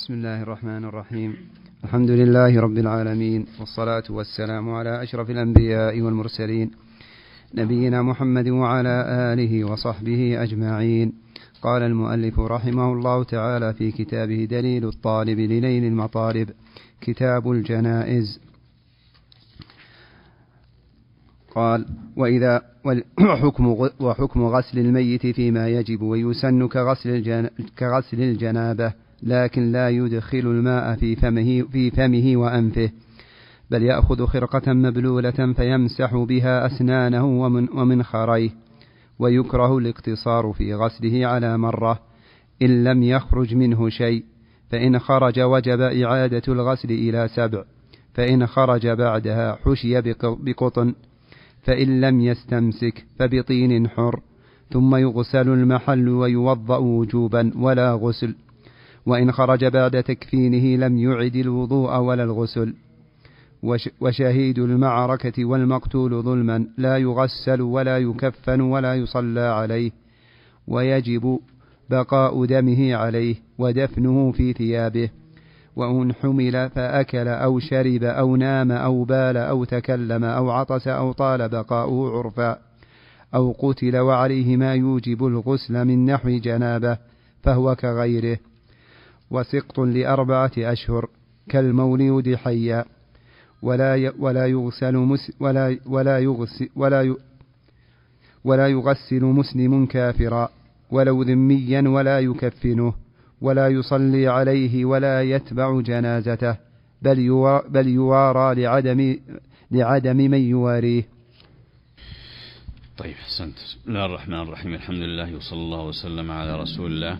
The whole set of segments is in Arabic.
بسم الله الرحمن الرحيم. الحمد لله رب العالمين، والصلاة والسلام على أشرف الأنبياء والمرسلين، نبينا محمد وعلى آله وصحبه أجمعين. قال المؤلف رحمه الله تعالى في كتابه دليل الطالب لنيل المطالب، كتاب الجنائز. قال: وحكم غسل الميت فيما يجب ويسن كغسل الجنابة، لكن لا يدخل الماء في فمه وأنفه، بل يأخذ خرقة مبلولة فيمسح بها أسنانه ومنخريه. ويكره الاقتصار في غسله على مرة إن لم يخرج منه شيء، فإن خرج وجب إعادة الغسل إلى 7، فإن خرج بعدها حشي بقطن، فإن لم يستمسك فبطين حر، ثم يغسل المحل ويوضأ وجوبا ولا غسل. وإن خرج بعد تكفينه لم يعد الوضوء ولا الغسل. وشهيد المعركة والمقتول ظلما لا يغسل ولا يكفن ولا يصلى عليه، ويجب بقاء دمه عليه ودفنه في ثيابه. وإن حمل فأكل أو شرب أو نام أو بال أو تكلم أو عطس أو طال بقاؤه عرفا، أو قتل وعليه ما يوجب الغسل من نحو جنابه، فهو كغيره. وسقط ل4 أشهر كالمولود حيا، ولا يغسل مسلم كافرا ولو ذميا، ولا يكفنه ولا يصلي عليه ولا يتبع جنازته، بل يوارى لعدم من يواريه. طيب، أحسنت. بسم الله الرحمن الرحيم، الحمد لله وصلى الله وسلم على رسول الله.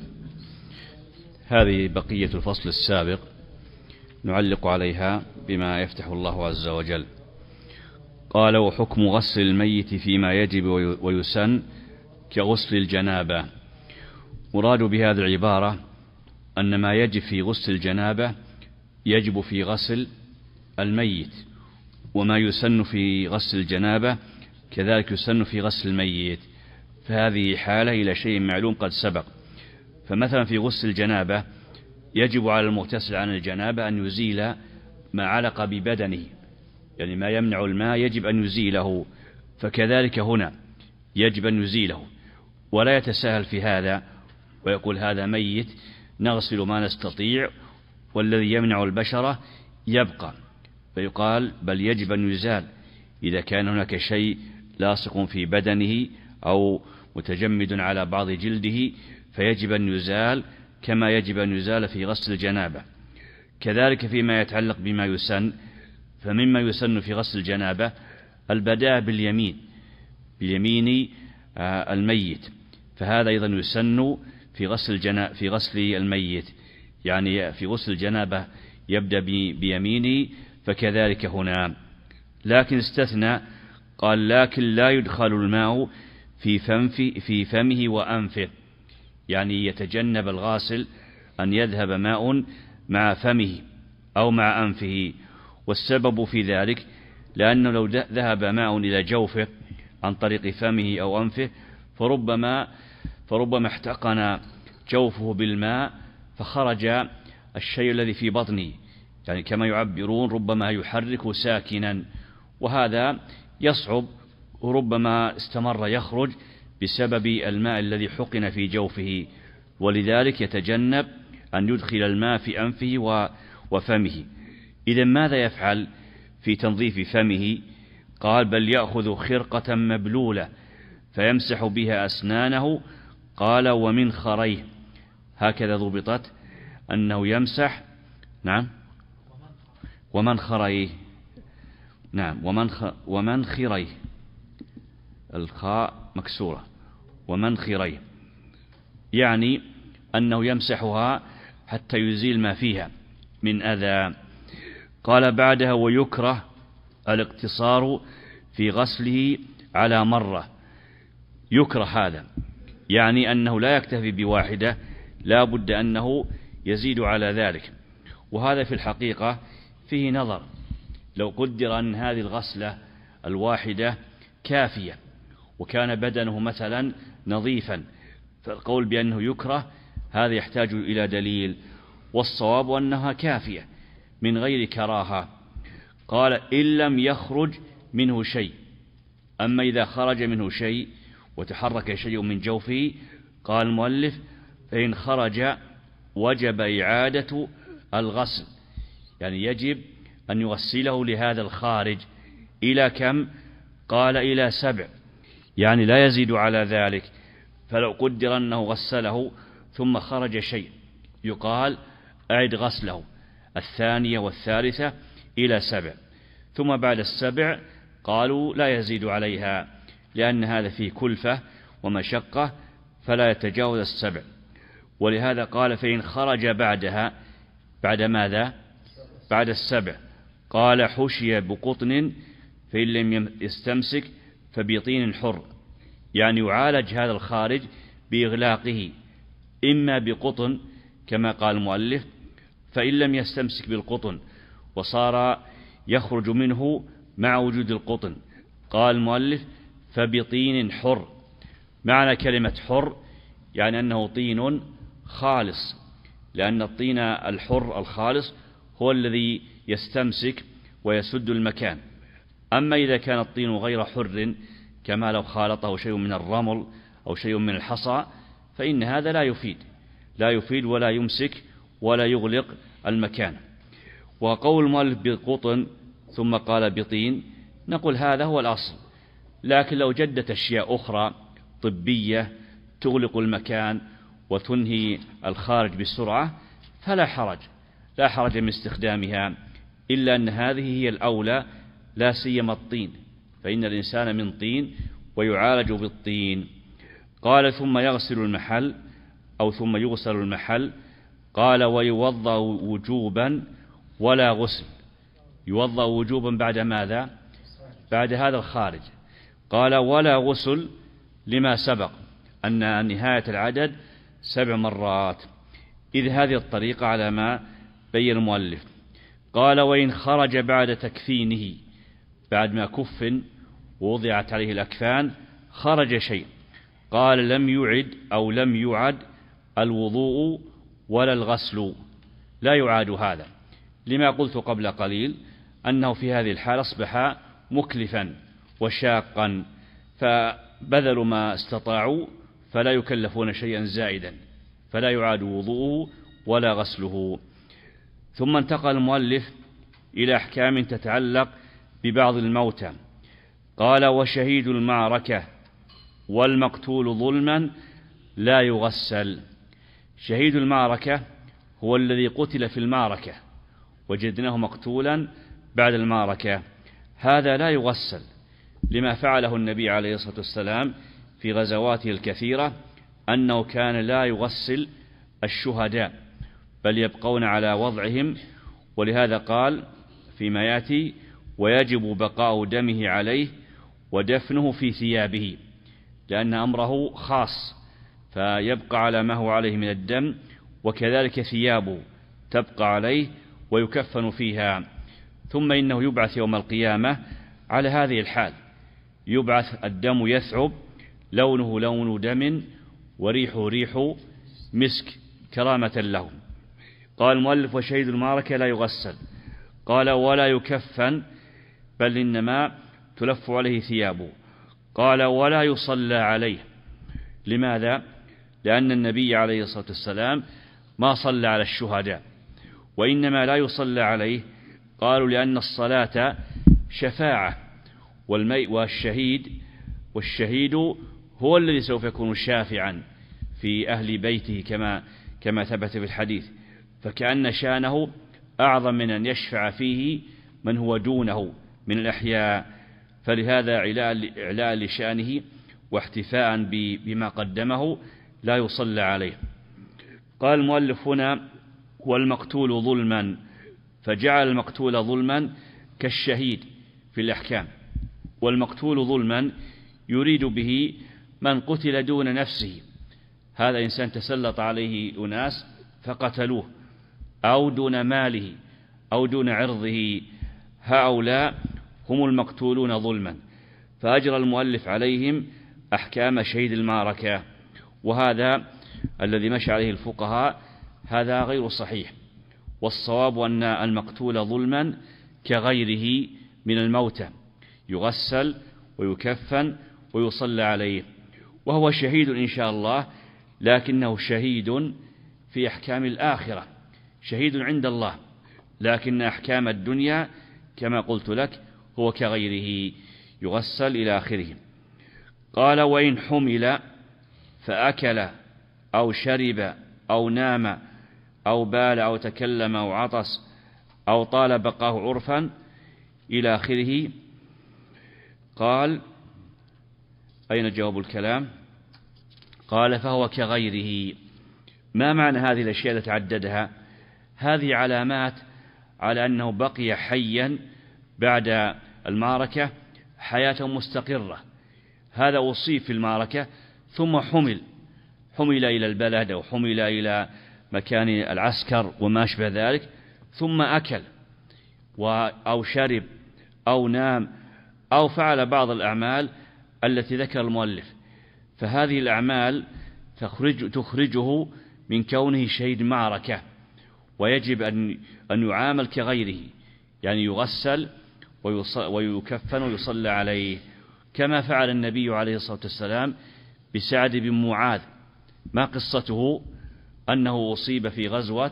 هذه بقية الفصل السابق نعلق عليها بما يفتح الله عز وجل. قال: وحكم غسل الميت فيما يجب ويسن كغسل الجنابة. مراد بهذه العبارة أن ما يجب في غسل الجنابة يجب في غسل الميت، وما يسن في غسل الجنابة كذلك يسن في غسل الميت، فهذه حالة إلى شيء معلوم قد سبق. فمثلا في غسل الجنابة يجب على المغتسل عن الجنابة أن يزيل ما علق ببدنه، يعني ما يمنع الماء يجب أن يزيله، فكذلك هنا يجب أن يزيله، ولا يتساهل في هذا ويقول هذا ميت نغسل ما نستطيع والذي يمنع البشرة يبقى، فيقال بل يجب أن يزال إذا كان هناك شيء لاصق في بدنه أو متجمد على بعض جلده، فيجب أن يزال كما يجب أن يزال في غسل الجنابة. كذلك فيما يتعلق بما يسن، فمما يسن في غسل الجنابة البداء باليمين الميت، فهذا أيضا يسن في غسل الميت، يعني في غسل الجنابة يبدأ بيمينه، فكذلك هنا. لكن استثنى، قال: لكن لا يدخل الماء في فمه وأنفه، يعني يتجنب الغاسل أن يذهب ماء مع فمه أو مع أنفه. والسبب في ذلك لأنه لو ذهب ماء إلى جوفه عن طريق فمه أو أنفه فربما احتقن جوفه بالماء فخرج الشيء الذي في بطنه، يعني كما يعبرون ربما يحرك ساكنا، وهذا يصعب وربما استمر يخرج بسبب الماء الذي حقن في جوفه، ولذلك يتجنب أن يدخل الماء في أنفه وفمه. إذن ماذا يفعل في تنظيف فمه؟ قال: بل يأخذ خرقة مبلولة فيمسح بها أسنانه. قال: ومنخريه، هكذا ضبطت أنه يمسح، نعم، ومنخريه، نعم، ومنخريه، الخاء مكسورة، ومنخريه، يعني أنه يمسحها حتى يزيل ما فيها من أذى. قال بعدها: ويكره الاقتصار في غسله على مرة. يكره هذا، يعني أنه لا يكتفي بواحدة، لا بد أنه يزيد على ذلك. وهذا في الحقيقة فيه نظر، لو قدر أن هذه الغسلة الواحدة كافية وكان بدنه مثلا نظيفا، فالقول بأنه يكره هذا يحتاج إلى دليل. والصواب أنها كافية من غير كراهة. قال إن لم يخرج منه شيء. أما إذا خرج منه شيء وتحرك شيء من جوفه، قال المؤلف فإن خرج وجب إعادة الغسل، يعني يجب أن يغسله لهذا الخارج. إلى كم؟ قال إلى 7، يعني لا يزيد على ذلك. فلو قدر أنه غسله ثم خرج شيء يقال أعد غسله 2 والثالثة إلى 7، ثم بعد 7 قالوا لا يزيد عليها، لأن هذا فيه كلفة ومشقة فلا يتجاوز 7. ولهذا قال فإن خرج بعدها، بعد ماذا؟ بعد 7. قال حشي بقطن فإن لم يستمسك فبطين حر، يعني يعالج هذا الخارج بإغلاقه إما بقطن كما قال المؤلف، فإن لم يستمسك بالقطن وصار يخرج منه مع وجود القطن، قال المؤلف فبطين حر. معنى كلمة حر يعني أنه طين خالص، لأن الطين الحر الخالص هو الذي يستمسك ويسد المكان. أما إذا كان الطين غير حر كما لو خالطه شيء من الرمل أو شيء من الحصى، فإن هذا لا يفيد ولا يمسك ولا يغلق المكان. وقول المؤلف بقطن ثم قال بطين، نقول هذا هو الأصل، لكن لو جدت أشياء أخرى طبية تغلق المكان وتنهي الخارج بسرعة فلا حرج من استخدامها، إلا أن هذه هي الأولى، لا سيما الطين، فإن الإنسان من طين ويعالج بالطين. قال ثم يغسل المحل أو ثم يغسل المحل. قال ويوضأ وجوبا ولا غسل. يوضأ وجوبا بعد ماذا؟ بعد هذا الخارج. قال ولا غسل لما سبق أن نهاية العدد 7 مرات، إذ هذه الطريقة على ما بين المؤلف. قال وإن خرج بعد تكفينه، بعد ما كفن ووضعت عليه الأكفان خرج شيء، قال لم يعد أو لم يعد الوضوء ولا الغسل، لا يعاد هذا، لما قلت قبل قليل أنه في هذه الحالة أصبح مكلفا وشاقا، فبذلوا ما استطاعوا فلا يكلفون شيئا زائدا، فلا يعاد وضوءه ولا غسله. ثم انتقل المؤلف إلى أحكام تتعلق ببعض الموتى. قال وشهيد المعركة والمقتول ظلما لا يغسل. شهيد المعركة هو الذي قتل في المعركة وجدناه مقتولا بعد المعركة، هذا لا يغسل، لما فعله النبي عليه الصلاة والسلام في غزواته الكثيرة، أنه كان لا يغسل الشهداء بل يبقون على وضعهم. ولهذا قال فيما يأتي ويجب بقاء دمه عليه ودفنه في ثيابه، لأن أمره خاص، فيبقى على ما هو عليه من الدم، وكذلك ثيابه تبقى عليه ويكفن فيها. ثم إنه يبعث يوم القيامة على هذه الحال، يبعث الدم يثعب، لونه لون دم وريحه ريح مسك كرامة له. قال المؤلف وشهيد المعركة لا يغسل. قال ولا يكفن، بل إنما تلف عليه ثيابه. قال ولا يصلى عليه. لماذا؟ لأن النبي عليه الصلاة والسلام ما صلى على الشهداء، وإنما لا يصلى عليه. قالوا لأن الصلاة شفاعة، والشهيد هو الذي سوف يكون شافعا في أهل بيته كما ثبت في الحديث، فكأن شانه أعظم من أن يشفع فيه من هو دونه من الأحياء، فلهذا إعلاء لشانه واحتفاء بما قدمه لا يصلى عليه. قال المؤلف هنا والمقتول ظلما، فجعل المقتول ظلما كالشهيد في الأحكام. والمقتول ظلما يريد به من قتل دون نفسه، هذا إنسان تسلط عليه أناس فقتلوه، أو دون ماله أو دون عرضه، هؤلاء هم المقتولون ظلما، فأجرى المؤلف عليهم أحكام شهيد المعركة. وهذا الذي مشى عليه الفقهاء هذا غير صحيح، والصواب أن المقتول ظلما كغيره من الموتى يغسل ويكفن ويصلى عليه، وهو شهيد إن شاء الله، لكنه شهيد في أحكام الآخرة، شهيد عند الله، لكن أحكام الدنيا كما قلت لك هو كغيره يغسل إلى آخره. قال: وإن حمل فأكل أو شرب أو نام أو بال أو تكلم أو عطس أو طال بقاه عرفا إلى آخره. قال: أين جواب الكلام؟ قال: فهو كغيره. ما معنى هذه الأشياء التي عددها؟ هذه علامات على أنه بقي حيا بعد المعركة حياة مستقرة. هذا أصيب في المعركة ثم حمل إلى البلد أو حمل إلى مكان العسكر وما أشبه ذلك، ثم أكل أو شرب أو نام أو فعل بعض الأعمال التي ذكر المؤلف، فهذه الأعمال تخرجه من كونه شهيد معركة، ويجب أن يعامل كغيره، يعني يغسل ويكفن ويصلى عليه، كما فعل النبي عليه الصلاة والسلام بسعد بن معاذ. ما قصته؟ أنه أصيب في غزوة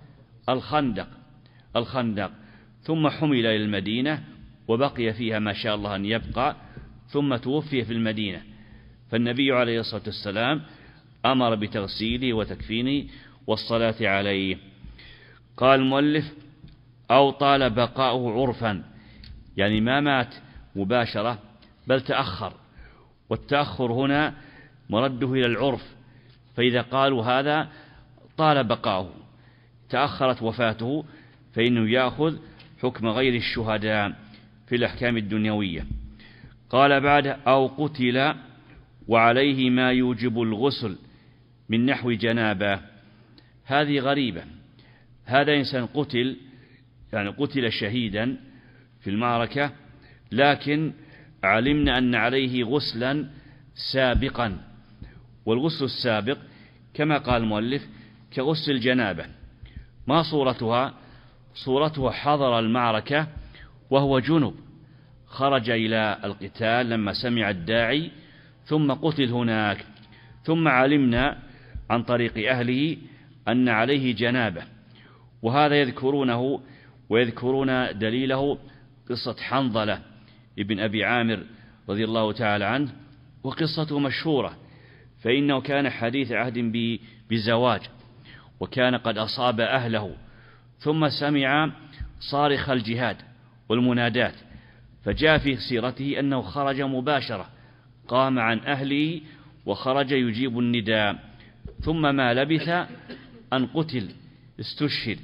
الخندق ثم حمل إلى المدينة وبقي فيها ما شاء الله أن يبقى، ثم توفي في المدينة، فالنبي عليه الصلاة والسلام أمر بتغسيله وتكفينه والصلاة عليه. قال المؤلف: أو طال بقاؤه عرفا، يعني ما مات مباشرة بل تأخر، والتأخر هنا مرده إلى العرف، فإذا قالوا هذا طال بقاؤه تأخرت وفاته فإنه يأخذ حكم غير الشهداء في الأحكام الدنيوية. قال بعد: أو قتل وعليه ما يوجب الغسل من نحو جنابه. هذه غريبة. هذا إنسان قتل، يعني قتل شهيدا في المعركة، لكن علمنا أن عليه غسلا سابقا، والغسل السابق كما قال المؤلف كغسل الجنابة. ما صورتها؟ صورتها حضر المعركة وهو جنب، خرج إلى القتال لما سمع الداعي ثم قتل هناك، ثم علمنا عن طريق أهله أن عليه جنابة، وهذا يذكرونه ويذكرون دليله قصة حنظلة ابن أبي عامر رضي الله تعالى عنه، وقصته مشهورة، فإنه كان حديث عهد بزواج، وكان قد أصاب أهله، ثم سمع صارخ الجهاد والمنادات، فجاء في سيرته أنه خرج مباشرة، قام عن أهله وخرج يجيب النداء، ثم ما لبث أن قتل، استشهد.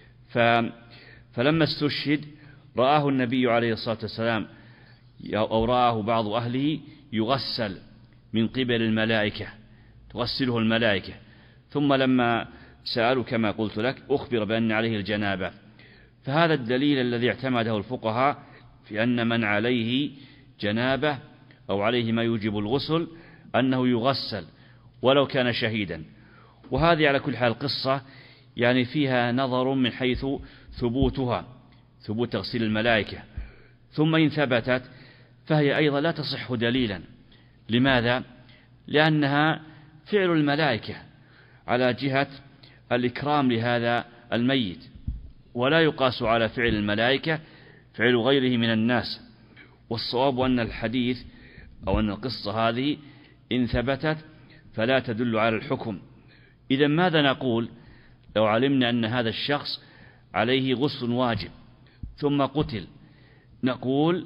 فلما استشهد رآه النبي عليه الصلاة والسلام أو رآه بعض أهله يغسل من قبل الملائكة، تغسله الملائكة، ثم لما سألوا كما قلت لك أخبر بأن عليه الجنابة. فهذا الدليل الذي اعتمده الفقهاء في أن من عليه جنابة أو عليه ما يوجب الغسل أنه يغسل ولو كان شهيدا. وهذه على كل حال قصة يعني فيها نظر من حيث ثبوتها، ثبوت تغسيل الملائكة، ثم إن ثبتت فهي أيضا لا تصح دليلا. لماذا؟ لأنها فعل الملائكة على جهة الإكرام لهذا الميت، ولا يقاس على فعل الملائكة فعل غيره من الناس. والصواب أن الحديث أو أن القصة هذه إن ثبتت فلا تدل على الحكم. إذا ماذا نقول لو علمنا أن هذا الشخص عليه غسل واجب ثم قتل؟ نقول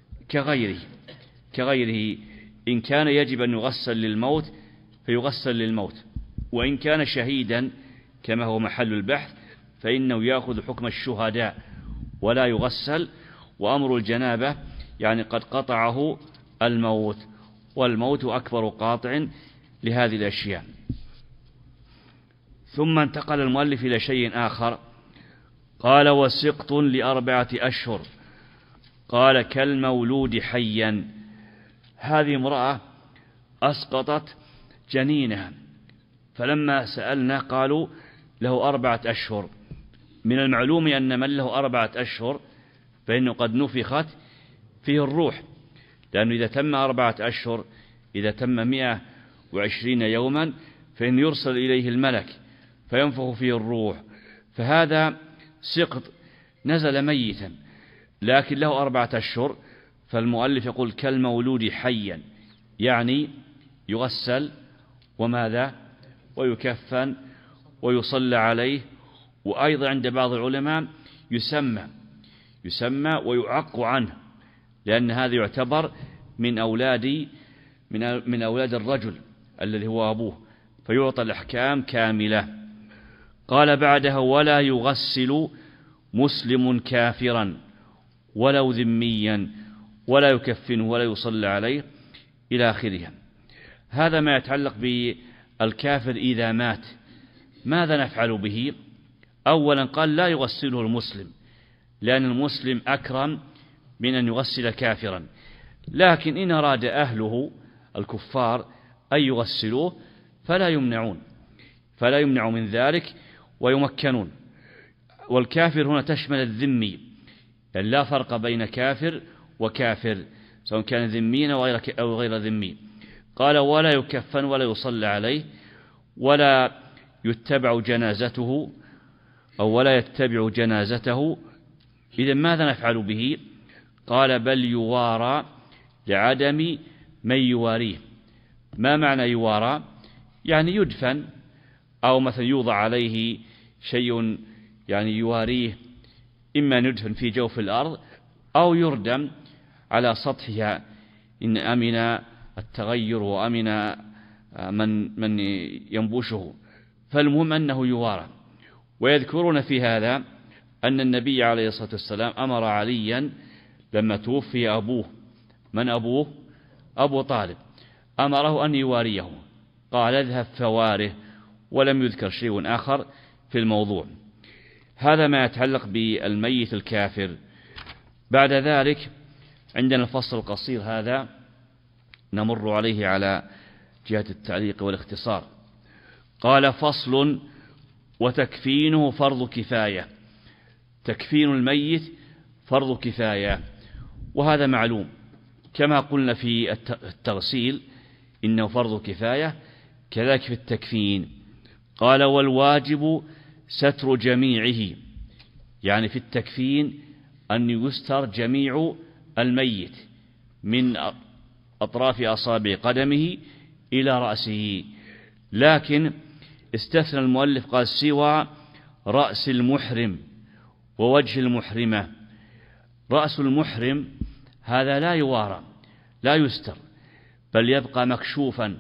كغيره إن كان يجب أن يغسل للموت فيغسل للموت، وإن كان شهيدا كما هو محل البحث فإنه يأخذ حكم الشهداء ولا يغسل. وأمر الجنابة يعني قد قطعه الموت، والموت أكبر قاطع لهذه الأشياء. ثم انتقل المؤلف إلى شيء آخر، قال: وسقط ل4 أشهر. قال: كالمولود حيا. هذه امرأة أسقطت جنينها، فلما سألنا قالوا له 4 أشهر، من المعلوم أن من له 4 أشهر فإنه قد نفخت فيه الروح، لأنه إذا تم 4 أشهر، إذا تم 120 يوما، فإن يرسل إليه الملك فينفخ فيه الروح، فهذا سقط نزل ميتا، لكن له 4 أشهر، فالمؤلف يقول كالمولود حيا، يعني يغسل وماذا ويكفن ويصلى عليه، وأيضا عند بعض العلماء يسمى ويعق عنه، لأن هذا يعتبر من أولاد الرجل الذي هو أبوه، فيعطى الأحكام كاملة. قال بعدها ولا يغسل مسلم كافرا ولو ذميا ولا يكفنه ولا يصلى عليه إلى آخرها. هذا ما يتعلق بالكافر إذا مات، ماذا نفعل به؟ أولا قال لا يغسله المسلم، لأن المسلم أكرم من أن يغسل كافرا، لكن إن أراد أهله الكفار أن يغسلوه فلا يمنعوا من ذلك ويمكنون. والكافر هنا تشمل الذمي، يعني لا فرق بين كافر وكافر، سواء كان ذميا أو غير ذمي. قال ولا يكفن ولا يصلى عليه ولا يتبع جنازته. إذن ماذا نفعل به؟ قال بل يوارى لعدم من يواريه. ما معنى يوارى؟ يعني يدفن، أو مثلا يوضع عليه شيء يعني يواريه، إما أن يدفن في جوف الأرض أو يردم على سطحها إن أمن التغير وأمن من ينبوشه. فالمهم أنه يوارى. ويذكرون في هذا أن النبي عليه الصلاة والسلام أمر عليا لما توفي أبوه، من أبوه؟ أبو طالب، أمره أن يواريه، قال اذهب فواره، ولم يذكر شيء آخر في الموضوع. هذا ما يتعلق بالميت الكافر. بعد ذلك عندنا الفصل القصير هذا نمر عليه على جهة التعليق والاختصار. قال فصل وتكفينه فرض كفاية. تكفين الميت فرض كفاية، وهذا معلوم كما قلنا في التغسيل إنه فرض كفاية، كذلك في التكفين. قال والواجب ستر جميعه، يعني في التكفين أن يستر جميع الميت من أطراف أصابع قدمه إلى رأسه، لكن استثنى المؤلف قال سوى رأس المحرم ووجه المحرمة. رأس المحرم هذا لا يوارى، لا يستر، بل يبقى مكشوفا.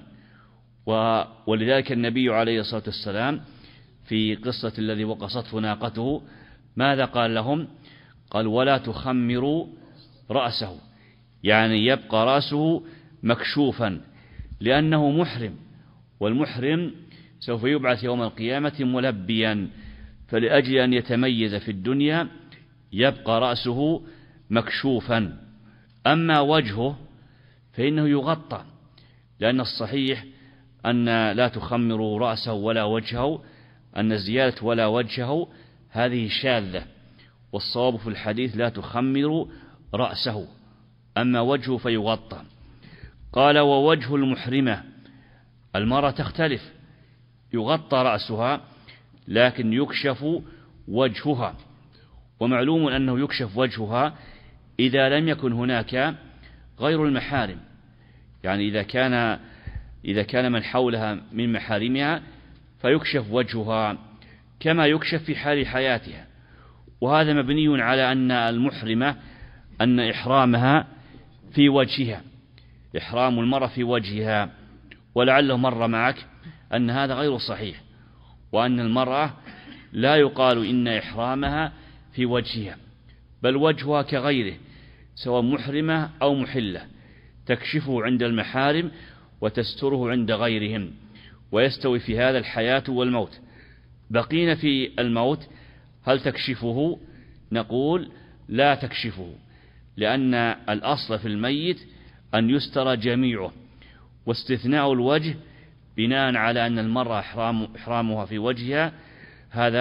ولذلك النبي عليه الصلاة والسلام في قصة الذي وقصته ناقته ماذا قال لهم؟ قال ولا تخمروا رأسه، يعني يبقى رأسه مكشوفا لأنه محرم، والمحرم سوف يبعث يوم القيامة ملبيا، فلأجل أن يتميز في الدنيا يبقى رأسه مكشوفا. أما وجهه فإنه يغطى، لأن الصحيح أن لا تخمروا رأسه ولا وجهه، أن زيادة ولا وجهه هذه شاذة، والصواب في الحديث لا تخمروا رأسه، أما وجهه فيغطى. قال ووجه المحرمة، المرأة تختلف، يغطى رأسها لكن يكشف وجهها، ومعلوم أنه يكشف وجهها إذا لم يكن هناك غير المحارم، يعني إذا كان من حولها من محارمها فيكشف وجهها كما يكشف في حال حياتها. وهذا مبني على أن المحرمة أن إحرامها في وجهها، إحرام المرأة في وجهها، ولعله مر معك أن هذا غير صحيح، وأن المرأة لا يقال إن إحرامها في وجهها، بل وجهها كغيره سواء محرمة أو محلة، تكشفه عند المحارم وتستره عند غيرهم، ويستوي في هذا الحياة والموت. بقينا في الموت، هل تكشفه؟ نقول لا تكشفه، لأن الأصل في الميت أن يستر جميعه، واستثناء الوجه بناء على أن المرأة إحرامها في وجهها هذا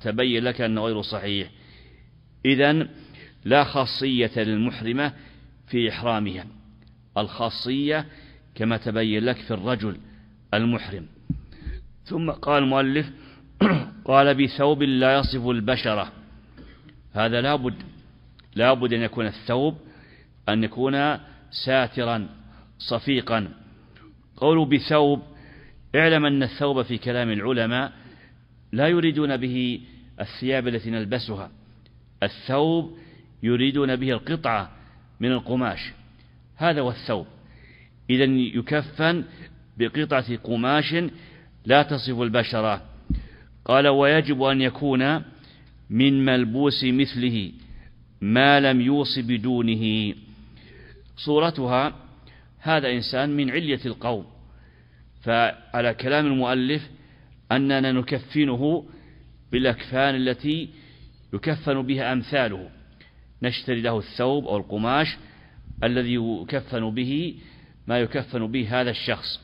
تبين لك أنه غير صحيح. إذن لا خاصية للمحرمة في إحرامها، الخاصية كما تبين لك في الرجل المحرم. ثم قال المؤلف قال بثوب لا يصف البشرة. هذا لابد أن يكون الثوب أن يكون ساترا صفيقا. قولوا بثوب، اعلم أن الثوب في كلام العلماء لا يريدون به الثياب التي نلبسها، الثوب يريدون به القطعة من القماش، هذا هو الثوب. إذن يكفن بقطعة قماش لا تصف البشرة. قال ويجب أن يكون من ملبوس مثله ما لم يوص بدونه. صورتها هذا إنسان من علية القوم، فعلى كلام المؤلف أننا نكفنه بالأكفان التي يكفن بها أمثاله، نشتري له الثوب أو القماش الذي يكفن به ما يكفن به هذا الشخص،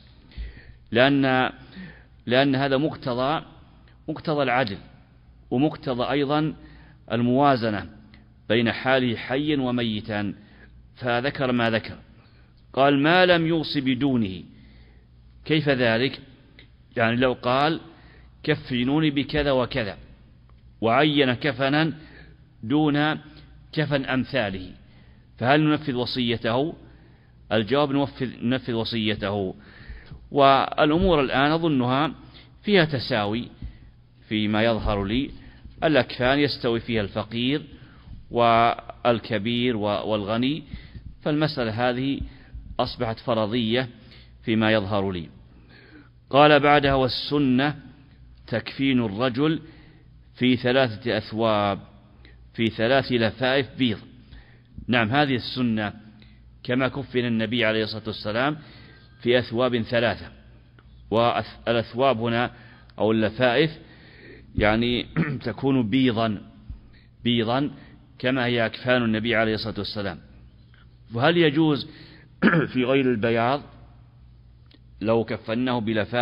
لأن هذا مقتضى العدل، ومقتضى أيضا الموازنة بين حاله حيا وميتا، فذكر ما ذكر. قال ما لم يوص بدونه. كيف ذلك؟ يعني لو قال كفنوني بكذا وكذا وعين كفنا دون كفن أمثاله، فهل ننفذ وصيته؟ الجواب ننفذ وصيته. والأمور الآن أظنها فيها تساوي فيما يظهر لي، الأكفان يستوي فيها الفقير والكبير والغني، فالمسألة هذه أصبحت فرضية فيما يظهر لي. قال بعدها والسنة تكفين الرجل في 3 أثواب في 3 لفائف بيض. نعم، هذه السنة كما كفن النبي عليه الصلاة والسلام في أثواب 3، والأثواب هنا أو اللفائف يعني تكون بيضا كما هي أكفان النبي عليه الصلاة والسلام. وهل يجوز في غير البياض لو كفناه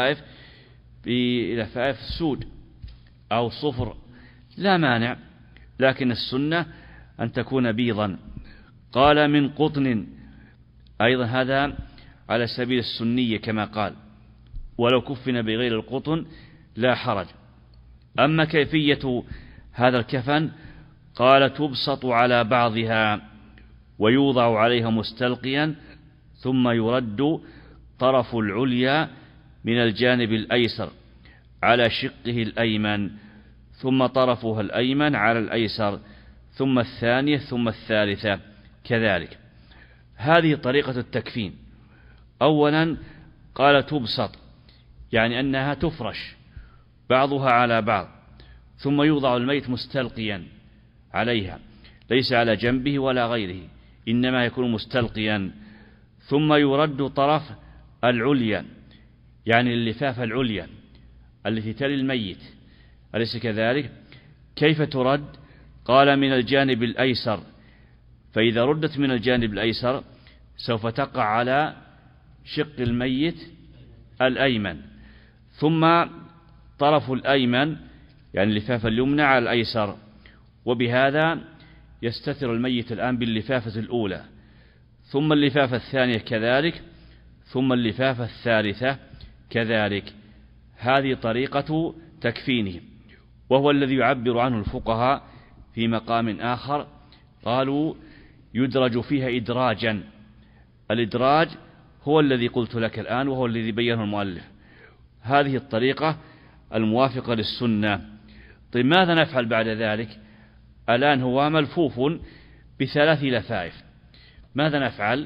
بلفائف سود أو صفر؟ لا مانع، لكن السنة أن تكون بيضا. قال من قطن، أيضا هذا على سبيل السنية كما قال، ولو كفن بغير القطن لا حرج. أما كيفية هذا الكفن قال تبسط على بعضها ويوضع عليها مستلقيا، ثم يرد طرف العليا من الجانب الأيسر على شقه الأيمن، ثم طرفها الأيمن على الأيسر، ثم الثانية ثم الثالثة كذلك. هذه طريقة التكفين. أولا قال تبسط، يعني أنها تفرش بعضها على بعض، ثم يوضع الميت مستلقيا عليها، ليس على جنبه ولا غيره، إنما يكون مستلقيا. ثم يرد طرف العليا، يعني اللفافة العليا التي تلي الميت، أليس كذلك؟ كيف ترد؟ قال من الجانب الأيسر، فإذا ردت من الجانب الأيسر سوف تقع على شق الميت الأيمن، ثم طرف الأيمن يعني اللفافة اليمنى على الأيسر، وبهذا يستتر الميت الآن باللفافة الأولى، ثم اللفافة الثانية كذلك، ثم اللفافة الثالثة كذلك. هذه طريقة تكفينه، وهو الذي يعبر عنه الفقهاء في مقام آخر، قالوا يدرج فيها إدراجا. الإدراج هو الذي قلت لك الآن، وهو الذي بينه المؤلف، هذه الطريقة الموافقة للسنة. طيب ماذا نفعل بعد ذلك؟ الآن هو ملفوف ب3 لفائف، ماذا نفعل؟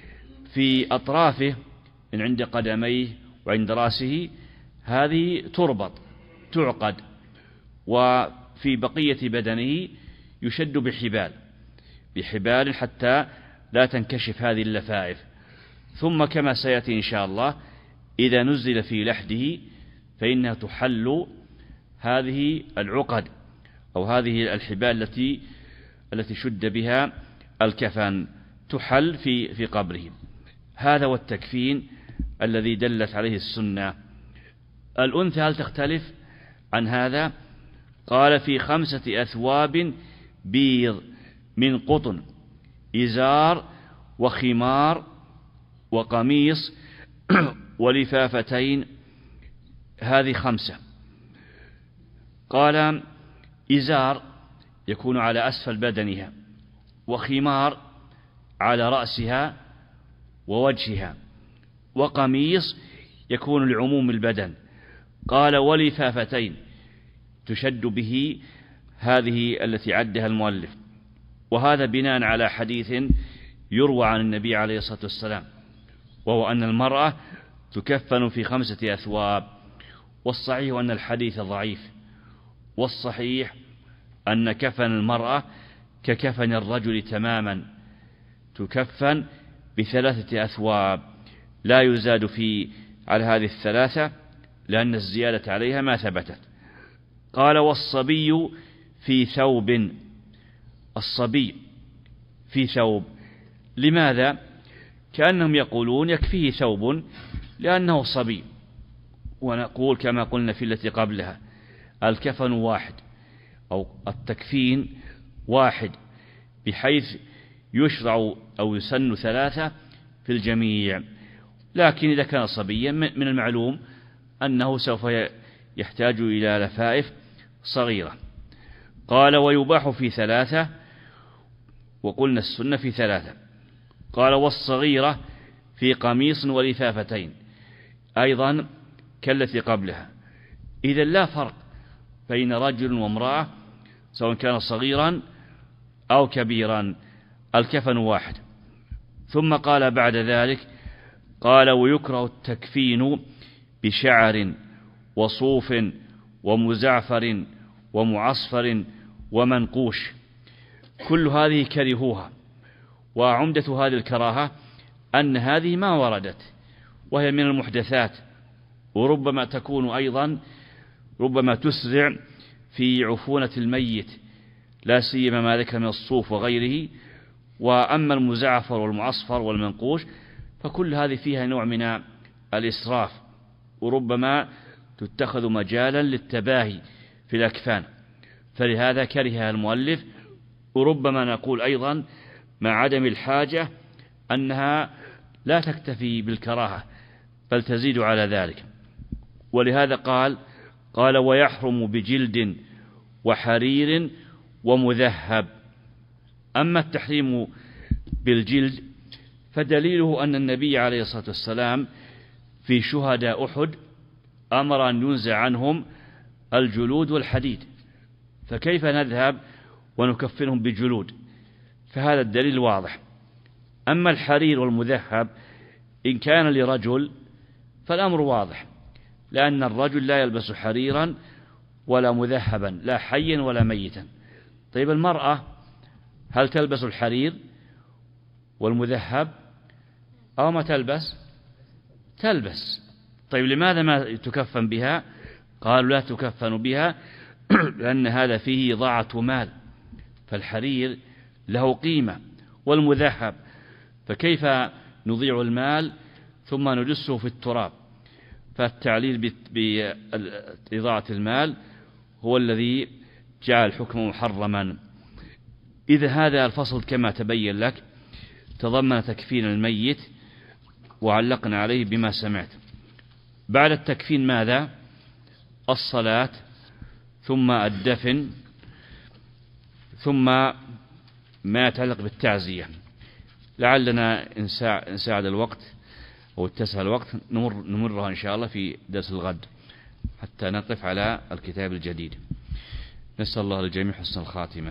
في أطرافه من عند قدميه وعند رأسه هذه تربط تعقد، وفي بقية بدنه يشد بحبال حتى لا تنكشف هذه اللفائف. ثم كما سيأتي إن شاء الله إذا نزل في لحده فإنها تحل هذه العقد أو هذه الحبال التي شد بها الكفن، تحل في قبره. هذا هو التكفين الذي دلت عليه السنة. الأنثى هل تختلف عن هذا؟ قال في 5 أثواب بيض من قطن، إزار وخمار وقميص ولفافتين، هذه 5. قال إزار يكون على أسفل بدنها، وخمار على رأسها ووجهها، وقميص يكون لعموم البدن. قال ولفافتين تشد به، هذه التي عدها المؤلف، وهذا بناء على حديث يروى عن النبي عليه الصلاة والسلام، وهو أن المرأة تكفن في 5 أثواب. والصحيح أن الحديث ضعيف، والصحيح أن كفن المرأة ككفن الرجل تماما، تكفن ب3 أثواب، لا يزاد على هذه 3، لأن الزيادة عليها ما ثبتت. قال والصبي في ثوب، الصبي في ثوب، لماذا؟ كأنهم يقولون يكفيه ثوب لأنه صبي، ونقول كما قلنا في التي قبلها الكفن واحد أو التكفين واحد، بحيث يشرع أو يسن 3 في الجميع. لكن إذا كان صبيا من المعلوم أنه سوف يحتاج إلى لفائف صغيرة. قال ويباح في 3، وقلنا السنة في 3. قال والصغيرة في قميص ولفافتين، أيضا كالتي قبلها. إذا لا فرق بين رجل وامرأة سواء كان صغيرا أو كبيرا، الكفن واحد. ثم قال بعد ذلك، قال ويكره التكفين بشعر وصوف ومزعفر ومعصفر ومنقوش، كل هذه كرهوها. وعمدة هذه الكراهة أن هذه ما وردت، وهي من المحدثات، وربما تكون أيضا ربما تسرع في عفونة الميت، لا سيما ما ذكر من الصوف وغيره. وأما المزعفر والمعصفر والمنقوش فكل هذه فيها نوع من الإسراف، وربما تتخذ مجالا للتباهي في الأكفان، فلهذا كرهها المؤلف. وربما نقول أيضا مع عدم الحاجة أنها لا تكتفي بالكراهة بل تزيد على ذلك. ولهذا قال ويحرم بجلد وحرير ومذهب. أما التحريم بالجلد فدليله أن النبي عليه الصلاة والسلام في شهداء أحد أمر أن ينزع عنهم الجلود والحديد، فكيف نذهب ونكفنهم بجلود؟ فهذا الدليل واضح. أما الحرير والمذهب إن كان لرجل فالأمر واضح، لأن الرجل لا يلبس حريرا ولا مذهبا، لا حيا ولا ميتا. طيب المرأة هل تلبس الحرير والمذهب أو ما تلبس؟ تلبس. طيب لماذا ما تكفن بها؟ قالوا لا تكفن بها لأن هذا فيه إضاعة مال، فالحرير له قيمة، والمذهب فكيف نضيع المال ثم ندسه في التراب؟ فالتعليل بإضاعة المال هو الذي جعل الحكم محرما. إذا هذا الفصل كما تبين لك تضمن تكفين الميت، وعلقنا عليه بما سمعت. بعد التكفين ماذا؟ الصلاة، ثم الدفن، ثم ما يتعلق بالتعزية. لعلنا إن ساعد الوقت أو اتسع الوقت نمرها إن شاء الله في درس الغد حتى نقف على الكتاب الجديد. نسأل الله للجميع حسن الخاتمة.